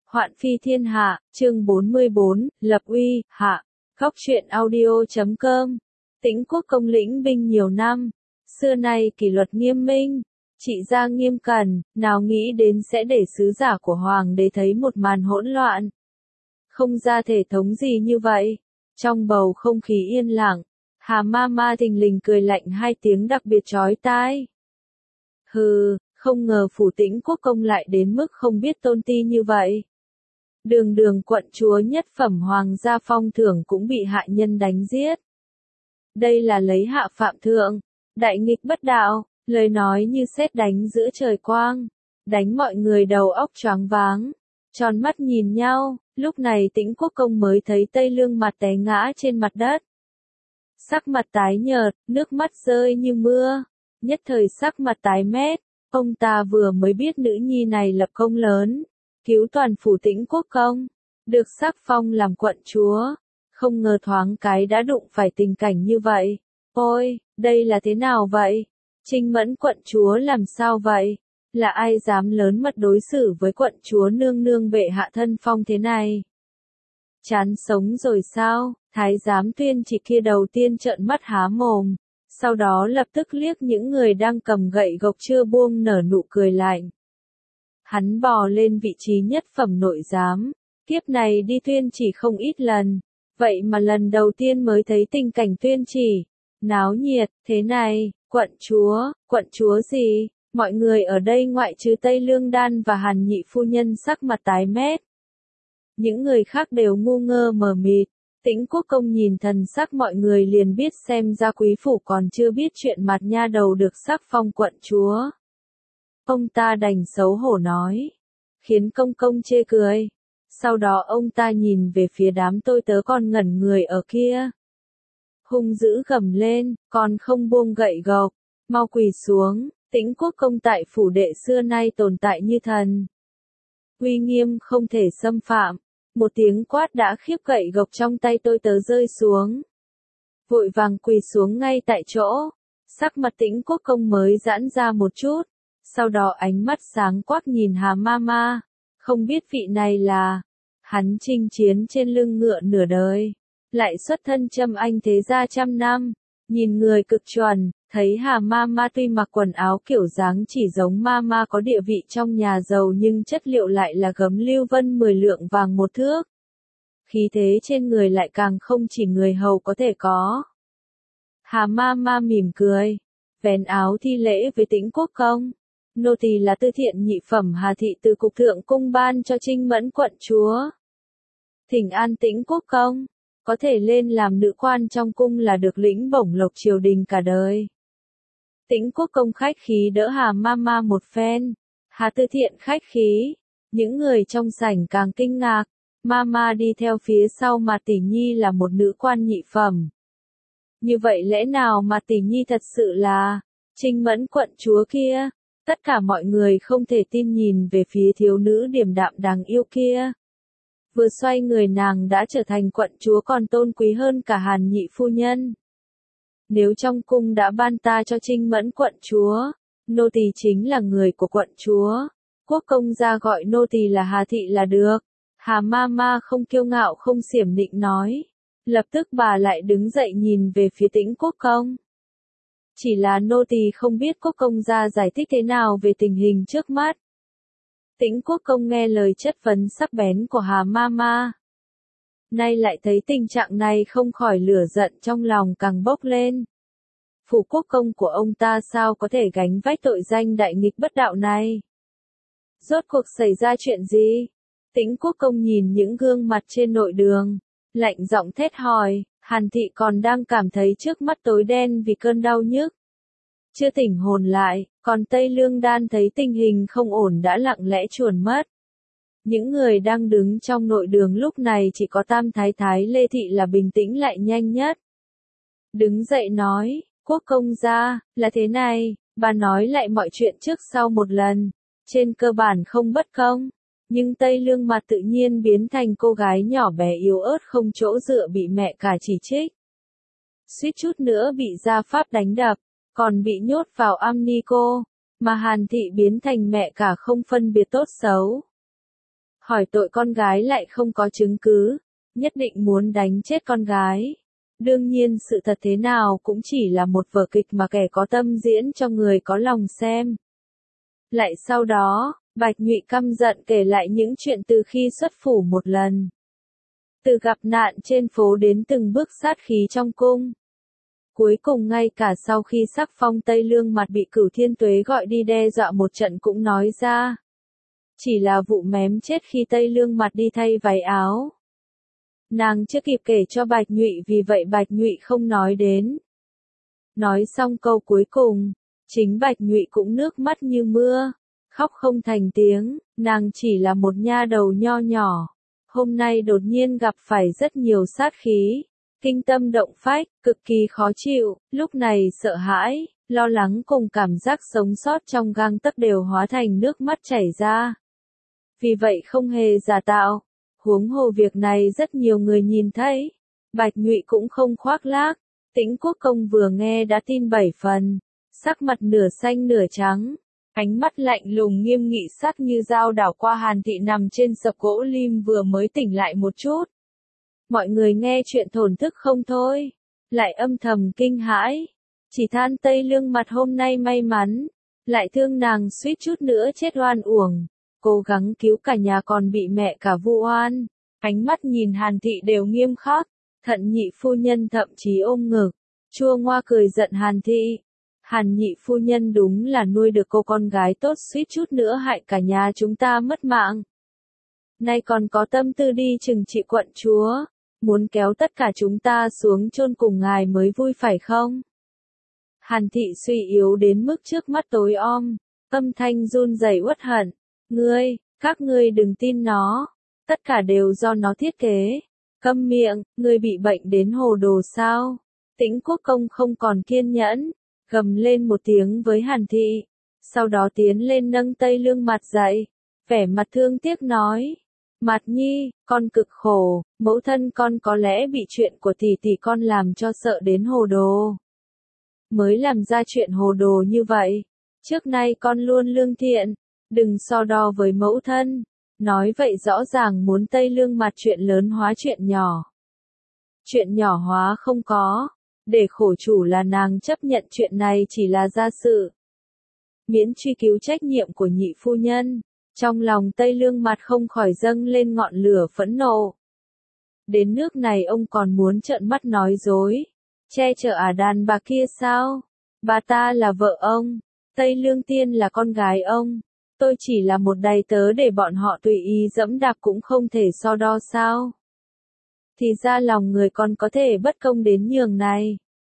Hoạn phi thiên hạ, chương 44, lập uy, hạ. Góc truyện audio.com. Tĩnh quốc công lĩnh binh nhiều năm. Xưa nay kỷ luật nghiêm minh, trị gia nghiêm cẩn, nào nghĩ đến sẽ để sứ giả của hoàng đế thấy một màn hỗn loạn. Không ra thể thống gì như vậy. Trong bầu không khí yên lặng, Hà Ma thình lình cười lạnh hai tiếng đặc biệt chói tai. Hừ, không ngờ phủ Tĩnh quốc công lại đến mức không biết tôn ti như vậy. Đường quận chúa nhất phẩm hoàng gia phong thưởng cũng bị hạ nhân đánh giết. Đây là lấy hạ phạm thượng, đại nghịch bất đạo, lời nói như sét đánh giữa trời quang, đánh mọi người đầu óc choáng váng, tròn mắt nhìn nhau. Lúc này Tĩnh quốc công mới thấy Tây Lương mặt té ngã trên mặt đất. Sắc mặt tái nhợt, nước mắt rơi như mưa, nhất thời sắc mặt tái mét. Ông ta vừa mới biết nữ nhi này lập công lớn, cứu toàn phủ Tĩnh quốc công, được sắc phong làm quận chúa, không ngờ thoáng cái đã đụng phải tình cảnh như vậy. Ôi, đây là thế nào vậy? Trinh Mẫn quận chúa làm sao vậy? Là ai dám lớn mật đối xử với quận chúa nương nương bệ hạ thân phong thế này? Chán sống rồi sao? Thái giám Tuyên Chỉ kia đầu tiên trợn mắt há mồm, sau đó lập tức liếc những người đang cầm gậy gộc chưa buông nở nụ cười lạnh. Hắn bò lên vị trí nhất phẩm nội giám, kiếp này đi Tuyên Chỉ không ít lần, vậy mà lần đầu tiên mới thấy tình cảnh Tuyên Chỉ náo nhiệt thế này. Quận chúa gì? Mọi người ở đây ngoại trừ Tây Lương Đan và Hàn nhị phu nhân sắc mặt tái mét. Những người khác đều ngu ngơ mờ mịt. Tĩnh quốc công nhìn thần sắc mọi người liền biết xem ra quý phủ còn chưa biết chuyện mặt nha đầu được sắc phong quận chúa. Ông ta đành xấu hổ nói, khiến công công chê cười. Sau đó ông ta nhìn về phía đám tôi tớ còn ngẩn người ở kia. Hung dữ gầm lên, còn không buông gậy gộc, mau quỳ xuống. Tĩnh quốc công tại phủ đệ xưa nay tồn tại như thần, uy nghiêm không thể xâm phạm. Một tiếng quát đã khiếp gậy gộc trong tay tôi tớ rơi xuống. Vội vàng quỳ xuống ngay tại chỗ. Sắc mặt Tĩnh quốc công mới giãn ra một chút. Sau đó ánh mắt sáng quắc nhìn Hà Ma. Không biết vị này là. Hắn chinh chiến trên lưng ngựa nửa đời, lại xuất thân Trâm Anh thế gia trăm năm. Nhìn người cực chuẩn, thấy Hà Ma tuy mặc quần áo kiểu dáng chỉ giống Ma có địa vị trong nhà giàu nhưng chất liệu lại là gấm lưu vân 10 lượng vàng một thước. Khí thế trên người lại càng không chỉ người hầu có thể có. Hà Ma mỉm cười, vén áo thi lễ với Tĩnh quốc công. Nô tỳ là Tư Thiện nhị phẩm Hà thị từ cục thượng cung ban cho Trinh Mẫn quận chúa. Thỉnh an Tĩnh quốc công, có thể lên làm nữ quan trong cung là được lĩnh bổng lộc triều đình cả đời. Tĩnh quốc công khách khí đỡ Hà Ma một phen. Hà Tư Thiện khách khí. Những người trong sảnh càng kinh ngạc. Ma đi theo phía sau mà tỷ nhi là một nữ quan nhị phẩm. Như vậy lẽ nào mà tỷ nhi thật sự là Trinh Mẫn quận chúa kia? Tất cả mọi người không thể tin nhìn về phía thiếu nữ điềm đạm đáng yêu kia. Vừa xoay người nàng đã trở thành quận chúa còn tôn quý hơn cả Hàn nhị phu nhân. Nếu trong cung đã ban ta cho Trinh Mẫn quận chúa, nô tỳ chính là người của quận chúa. Quốc công gia gọi nô tỳ là Hà thị là được. Hà Ma không kiêu ngạo không xiểm nịnh nói. Lập tức bà lại đứng dậy nhìn về phía Tĩnh quốc công. Chỉ là nô tỳ không biết quốc công gia giải thích thế nào về tình hình trước mắt. Tĩnh quốc công nghe lời chất vấn sắc bén của Hà Ma. Nay lại thấy tình trạng này không khỏi lửa giận trong lòng càng bốc lên. Phủ quốc công của ông ta sao có thể gánh vác tội danh đại nghịch bất đạo này? Rốt cuộc xảy ra chuyện gì? Tĩnh quốc công nhìn những gương mặt trên nội đường, lạnh giọng thét hỏi. Hàn thị còn đang cảm thấy trước mắt tối đen vì cơn đau nhức, chưa tỉnh hồn lại, còn Tây Lương Đan thấy tình hình không ổn đã lặng lẽ chuồn mất. Những người đang đứng trong nội đường lúc này chỉ có Tam Thái Thái Lê Thị là bình tĩnh lại nhanh nhất. Đứng dậy nói, quốc công gia, là thế này, bà nói lại mọi chuyện trước sau một lần, trên cơ bản không bất công, nhưng Tây Lương mặt tự nhiên biến thành cô gái nhỏ bé yếu ớt không chỗ dựa bị mẹ cả chỉ trích. Suýt chút nữa bị gia pháp đánh đập, còn bị nhốt vào am ni cô, mà Hàn thị biến thành mẹ cả không phân biệt tốt xấu. hỏi tội con gái lại không có chứng cứ, nhất định muốn đánh chết con gái. Đương nhiên sự thật thế nào cũng chỉ là một vở kịch mà kẻ có tâm diễn cho người có lòng xem. Lại sau đó, Bạch Nhụy căm giận kể lại những chuyện từ khi xuất phủ một lần. Từ gặp nạn trên phố đến từng bước sát khí trong cung. Cuối cùng ngay cả sau khi sắc phong Tây Lương Mặt bị Cửu Thiên Tuế gọi đi đe dọa một trận cũng nói ra. Chỉ là vụ mém chết khi Tây Lương Mặt đi thay váy áo. Nàng chưa kịp kể cho Bạch Nhụy vì vậy Bạch Nhụy không nói đến. Nói xong câu cuối cùng, chính Bạch Nhụy cũng nước mắt như mưa, khóc không thành tiếng, nàng chỉ là một nha đầu nho nhỏ. Hôm nay đột nhiên gặp phải rất nhiều sát khí, kinh tâm động phách, cực kỳ khó chịu, lúc này sợ hãi, lo lắng cùng cảm giác sống sót trong gang tấc đều hóa thành nước mắt chảy ra. Vì vậy không hề giả tạo, huống hồ việc này rất nhiều người nhìn thấy. Bạch Nhụy cũng không khoác lác, Tĩnh Quốc Công vừa nghe đã tin 7 phần, sắc mặt nửa xanh nửa trắng. Ánh mắt lạnh lùng nghiêm nghị sắc như dao đảo qua Hàn Thị nằm trên sập gỗ lim vừa mới tỉnh lại một chút. Mọi người nghe chuyện thổn thức không thôi, lại âm thầm kinh hãi. Chỉ than Tây Lương Mặt hôm nay may mắn, lại thương nàng suýt chút nữa chết oan uổng. Cố gắng cứu cả nhà còn bị mẹ cả vu oan. Ánh mắt nhìn Hàn Thị đều nghiêm khắc, Thận Nhị phu nhân thậm chí ôm ngực, chua ngoa cười giận Hàn Thị. Hàn Nhị phu nhân đúng là nuôi được cô con gái tốt suýt chút nữa hại cả nhà chúng ta mất mạng. Nay còn có tâm tư đi trừng trị quận chúa, muốn kéo tất cả chúng ta xuống chôn cùng ngài mới vui phải không? Hàn Thị suy yếu đến mức trước mắt tối om, âm thanh run rẩy uất hận. Các ngươi đừng tin nó, tất cả đều do nó thiết kế. Câm miệng, ngươi bị bệnh đến hồ đồ sao? Tĩnh Quốc Công không còn kiên nhẫn, gầm lên một tiếng với Hàn Thị, sau đó tiến lên nâng Tây Lương Mặt dậy, vẻ mặt thương tiếc nói, Mặt nhi, con cực khổ, mẫu thân con có lẽ bị chuyện của tỷ tỷ con làm cho sợ đến hồ đồ. Mới làm ra chuyện hồ đồ như vậy, trước nay con luôn lương thiện, đừng so đo với mẫu thân, nói vậy rõ ràng muốn Tây Lương Mặt chuyện lớn hóa chuyện nhỏ. Chuyện nhỏ hóa không có. Để khổ chủ là nàng chấp nhận chuyện này chỉ là gia sự. Miễn truy cứu trách nhiệm của nhị phu nhân. Trong lòng Tây Lương Mặt không khỏi dâng lên ngọn lửa phẫn nộ. Đến nước này ông còn muốn trợn mắt nói dối. Che chở đàn bà kia sao? Bà ta là vợ ông. Tây Lương Tiên là con gái ông. Tôi chỉ là một đầy tớ để bọn họ tùy ý dẫm đạp cũng không thể so đo sao? Thì ra lòng người còn có thể bất công đến nhường này.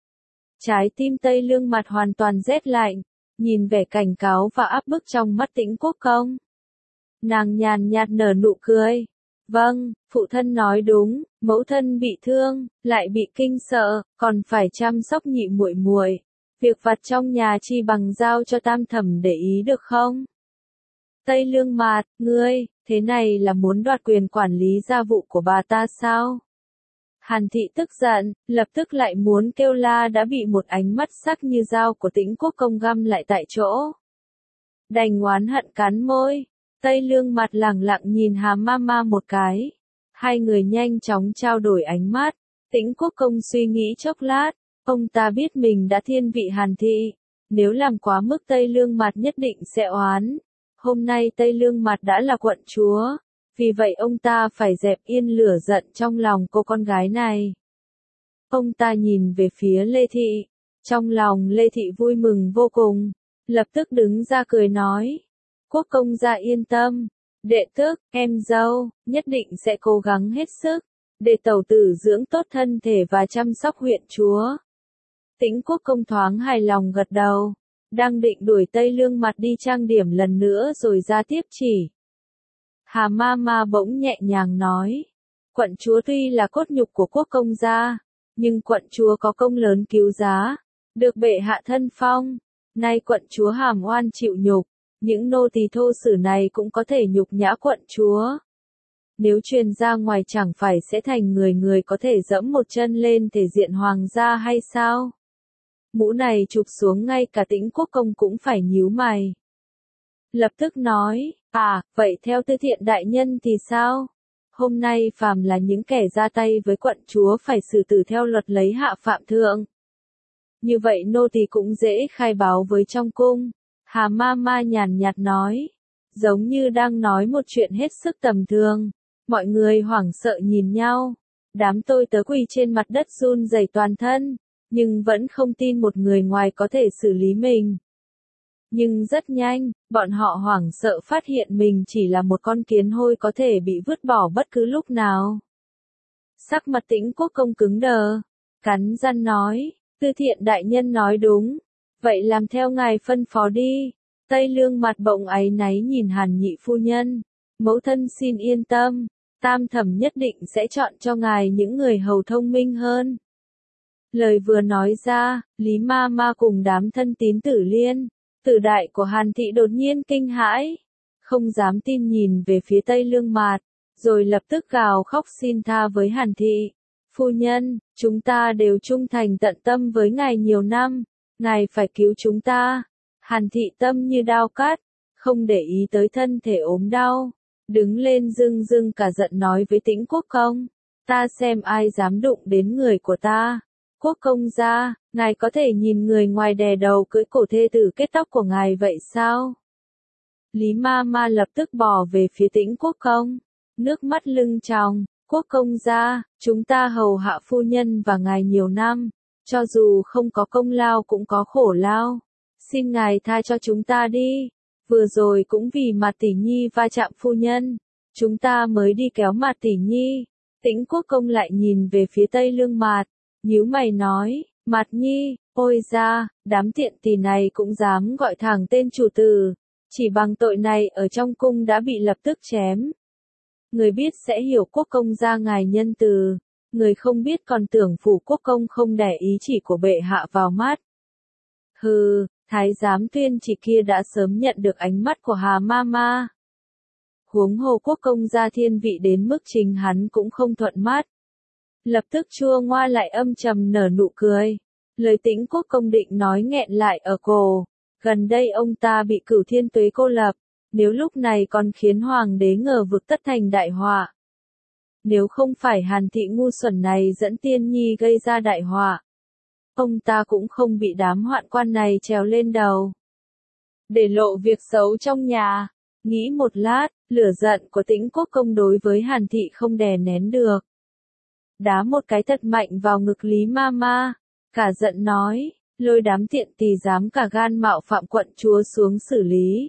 Trái tim Tây Lương Mặt hoàn toàn rét lạnh, nhìn vẻ cảnh cáo và áp bức trong mắt Tĩnh Quốc Công. Nàng nhàn nhạt nở nụ cười. Vâng, phụ thân nói đúng, mẫu thân bị thương, lại bị kinh sợ, còn phải chăm sóc nhị muội muội. Việc vặt trong nhà chi bằng giao cho Tam Thẩm để ý được không? Tây Lương Mặt, ngươi, thế này là muốn đoạt quyền quản lý gia vụ của bà ta sao? Hàn Thị tức giận, lập tức lại muốn kêu la đã bị một ánh mắt sắc như dao của Tĩnh Quốc Công găm lại tại chỗ. Đành oán hận cắn môi, Tây Lương Mặt lẳng lặng nhìn Hà Mama một cái. Hai người nhanh chóng trao đổi ánh mắt, Tĩnh Quốc Công suy nghĩ chốc lát, ông ta biết mình đã thiên vị Hàn Thị, nếu làm quá mức Tây Lương Mặt nhất định sẽ oán. Hôm nay Tây Lương Mặt đã là quận chúa. Vì vậy ông ta phải dẹp yên lửa giận trong lòng cô con gái này. Ông ta nhìn về phía Lê Thị. Trong lòng Lê Thị vui mừng vô cùng. Lập tức đứng ra cười nói. Quốc công gia yên tâm. Đệ tức, em dâu, nhất định sẽ cố gắng hết sức. Để tẩu tử dưỡng tốt thân thể và chăm sóc huyện chúa. Tĩnh Quốc công thoáng hài lòng gật đầu. Đang định đuổi Tây Lương Mặt đi trang điểm lần nữa rồi ra tiếp chỉ. Hà Mama bỗng nhẹ nhàng nói, quận chúa tuy là cốt nhục của quốc công gia, nhưng quận chúa có công lớn cứu giá, được bệ hạ thân phong, nay quận chúa hàm oan chịu nhục, những nô tỳ thô sử này cũng có thể nhục nhã quận chúa. Nếu truyền ra ngoài chẳng phải sẽ thành người có thể dẫm một chân lên thể diện hoàng gia hay sao? Mũ này chụp xuống ngay cả Tĩnh Quốc Công cũng phải nhíu mày. Lập tức nói, À, vậy theo Tư Thiện đại nhân thì sao? Hôm nay phàm là những kẻ ra tay với quận chúa phải xử tử theo luật lấy hạ phạm thượng. Như vậy nô tỳ cũng dễ khai báo với trong cung. Hà ma ma nhàn nhạt nói. Giống như đang nói một chuyện hết sức tầm thường. Mọi người hoảng sợ nhìn nhau. Đám tôi tớ quỳ trên mặt đất run rẩy toàn thân. Nhưng vẫn không tin một người ngoài có thể xử lý mình. Nhưng rất nhanh, bọn họ hoảng sợ phát hiện mình chỉ là một con kiến hôi có thể bị vứt bỏ bất cứ lúc nào. Sắc mặt Tĩnh Quốc công cứng đờ. Cắn răng nói. Tư Thiện đại nhân nói đúng. Vậy làm theo ngài phân phó đi. Tây Lương mặt bỗng áy náy nhìn Hàn nhị phu nhân. Mẫu thân xin yên tâm. Tam thẩm nhất định sẽ chọn cho ngài những người hầu thông minh hơn. Lời vừa nói ra, Lý ma ma cùng đám thân tín Tử Liên, Tử đại của Hàn thị đột nhiên kinh hãi. Không dám tin nhìn về phía Tây Lương Mạt. Rồi lập tức gào khóc xin tha với Hàn thị. Phu nhân, chúng ta đều trung thành tận tâm với ngài nhiều năm. Ngài phải cứu chúng ta. Hàn thị tâm như đao cắt. Không để ý tới thân thể ốm đau. Đứng lên dưng dưng cả giận nói với Tĩnh Quốc công. Ta xem ai dám đụng đến người của ta. Quốc công gia, ngài có thể nhìn người ngoài đè đầu cưỡi cổ thê tử kết tóc của ngài vậy sao? Lý ma ma lập tức bỏ về phía Tĩnh Quốc công. Nước mắt lưng tròng. Quốc công gia, chúng ta hầu hạ phu nhân và ngài nhiều năm. Cho dù không có công lao cũng có khổ lao. Xin ngài tha cho chúng ta đi. Vừa rồi cũng vì Mạt tỷ nhi va chạm phu nhân. Chúng ta mới đi kéo Mạt tỷ nhi. Tĩnh Quốc công lại nhìn về phía Tây Lương Mạt. Nhíu mày nói, Mạt nhi, ôi ra, đám tiện tỳ này cũng dám gọi thẳng tên chủ tử. Chỉ bằng tội này ở trong cung đã bị lập tức chém. Người biết sẽ hiểu quốc công gia ngài nhân từ. Người không biết còn tưởng phủ quốc công không để ý chỉ của bệ hạ vào mắt. Hừ, thái giám Tuyên Chỉ kia đã sớm nhận được ánh mắt của Hà ma ma. Huống hồ quốc công gia thiên vị đến mức chính hắn cũng không thuận mắt. Lập tức chua ngoa lại âm trầm nở nụ cười. Lời Tĩnh Quốc công định nói nghẹn lại ở cổ. Gần đây ông ta bị Cửu Thiên Tuế cô lập. Nếu lúc này còn khiến hoàng đế ngờ vực tất thành đại họa. Nếu không phải Hàn thị ngu xuẩn này dẫn Tiên Nhi gây ra đại họa. Ông ta cũng không bị đám hoạn quan này trèo lên đầu. Để lộ việc xấu trong nhà. Nghĩ một lát, lửa giận của Tĩnh Quốc công đối với Hàn thị không đè nén được. Đá một cái thật mạnh vào ngực Lý ma ma. Cả giận nói, lôi đám tiện tỳ dám cả gan mạo phạm quận chúa xuống xử lý.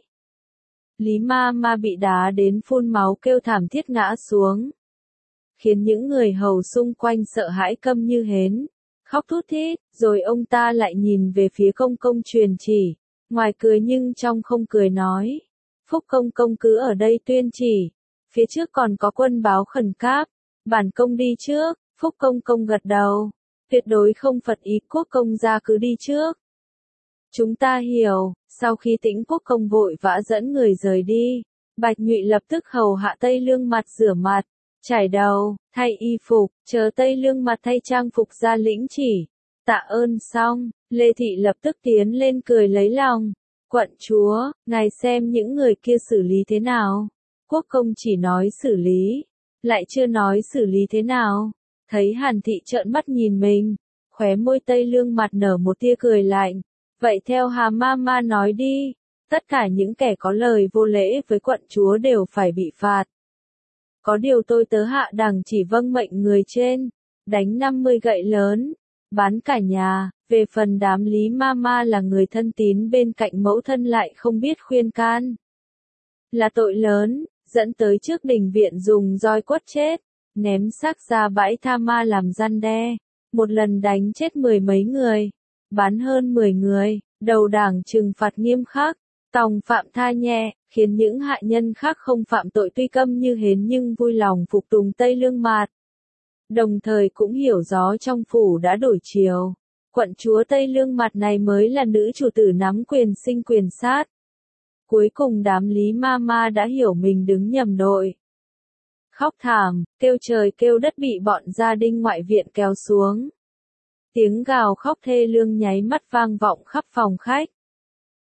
Lý ma ma bị đá đến phun máu kêu thảm thiết ngã xuống. Khiến những người hầu xung quanh sợ hãi câm như hến. Khóc thút thít, rồi ông ta lại nhìn về phía công công truyền chỉ. Ngoài cười nhưng trong không cười nói. Phúc công công cứ ở đây tuyên chỉ. Phía trước còn có quân báo khẩn cấp. Bản công đi trước. Phúc công công gật đầu. Tuyệt đối không phật ý quốc công gia cứ đi trước. Chúng ta hiểu. Sau khi Tĩnh Quốc công vội vã dẫn người rời đi. Bạch Nhụy lập tức hầu hạ Tây Lương Mặt rửa mặt. Chải đầu, thay y phục, chờ Tây Lương Mặt thay trang phục ra lĩnh chỉ. Tạ ơn xong, Lê Thị lập tức tiến lên cười lấy lòng. Quận chúa, ngài xem những người kia xử lý thế nào. Quốc công chỉ nói xử lý, lại chưa nói xử lý thế nào. Thấy Hàn Thị trợn mắt nhìn mình, khóe môi Tây Lương Mặt nở một tia cười lạnh. Vậy theo Hà ma ma nói đi, tất cả những kẻ có lời vô lễ với quận chúa đều phải bị phạt. Có điều tôi tớ hạ đẳng chỉ vâng mệnh người trên, đánh 50 gậy lớn, bán cả nhà. Về phần đám Lý ma ma là người thân tín bên cạnh mẫu thân lại không biết khuyên can. Là tội lớn, dẫn tới trước đình viện dùng roi quất chết, ném xác ra bãi tha ma làm răn đe. Một lần đánh chết 10 mấy người, bán hơn 10 người, đầu đảng trừng phạt nghiêm khắc, tòng phạm tha nhẹ, khiến những hạ nhân khác không phạm tội tuy câm như hến nhưng vui lòng phục tùng Tây Lương Mạt. Đồng thời cũng hiểu gió trong phủ đã đổi chiều. Quận chúa Tây Lương Mặt này mới là nữ chủ tử nắm quyền sinh quyền sát. Cuối cùng đám Lý ma ma đã hiểu mình đứng nhầm đội. Khóc thảm, kêu trời kêu đất bị bọn gia đình ngoại viện kéo xuống. Tiếng gào khóc thê lương nháy mắt vang vọng khắp phòng khách.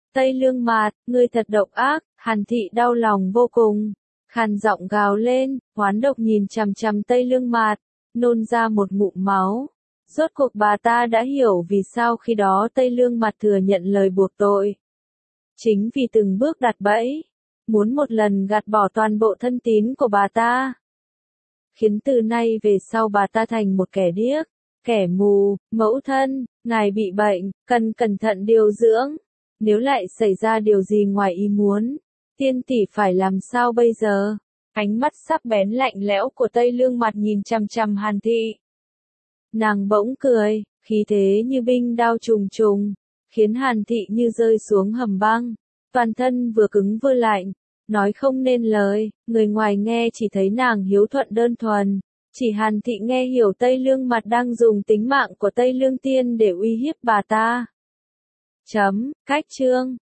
Tây Lương Mạt, ngươi thật độc ác, Hàn Thị đau lòng vô cùng. Khàn giọng gào lên, oán độc nhìn chằm chằm Tây Lương Mạt, nôn ra một ngụm máu. Rốt cuộc bà ta đã hiểu vì sao khi đó Tây Lương Mạt thừa nhận lời buộc tội. Chính vì từng bước đặt bẫy, muốn một lần gạt bỏ toàn bộ thân tín của bà ta. Khiến từ nay về sau bà ta thành một kẻ điếc, kẻ mù, mẫu thân, ngài bị bệnh, cần cẩn thận điều dưỡng. Nếu lại xảy ra điều gì ngoài ý muốn, tiên tỷ phải làm sao bây giờ? Ánh mắt sắc bén lạnh lẽo của Tây Lương Mạt nhìn chằm chằm Hàn Thị. Nàng bỗng cười, khí thế như binh đao trùng trùng, khiến Hàn Thị như rơi xuống hầm băng, toàn thân vừa cứng vừa lạnh, nói không nên lời, người ngoài nghe chỉ thấy nàng hiếu thuận đơn thuần, chỉ Hàn Thị nghe hiểu Tây Lương Mạt đang dùng tính mạng của Tây Lương Tiên để uy hiếp bà ta. Cách chương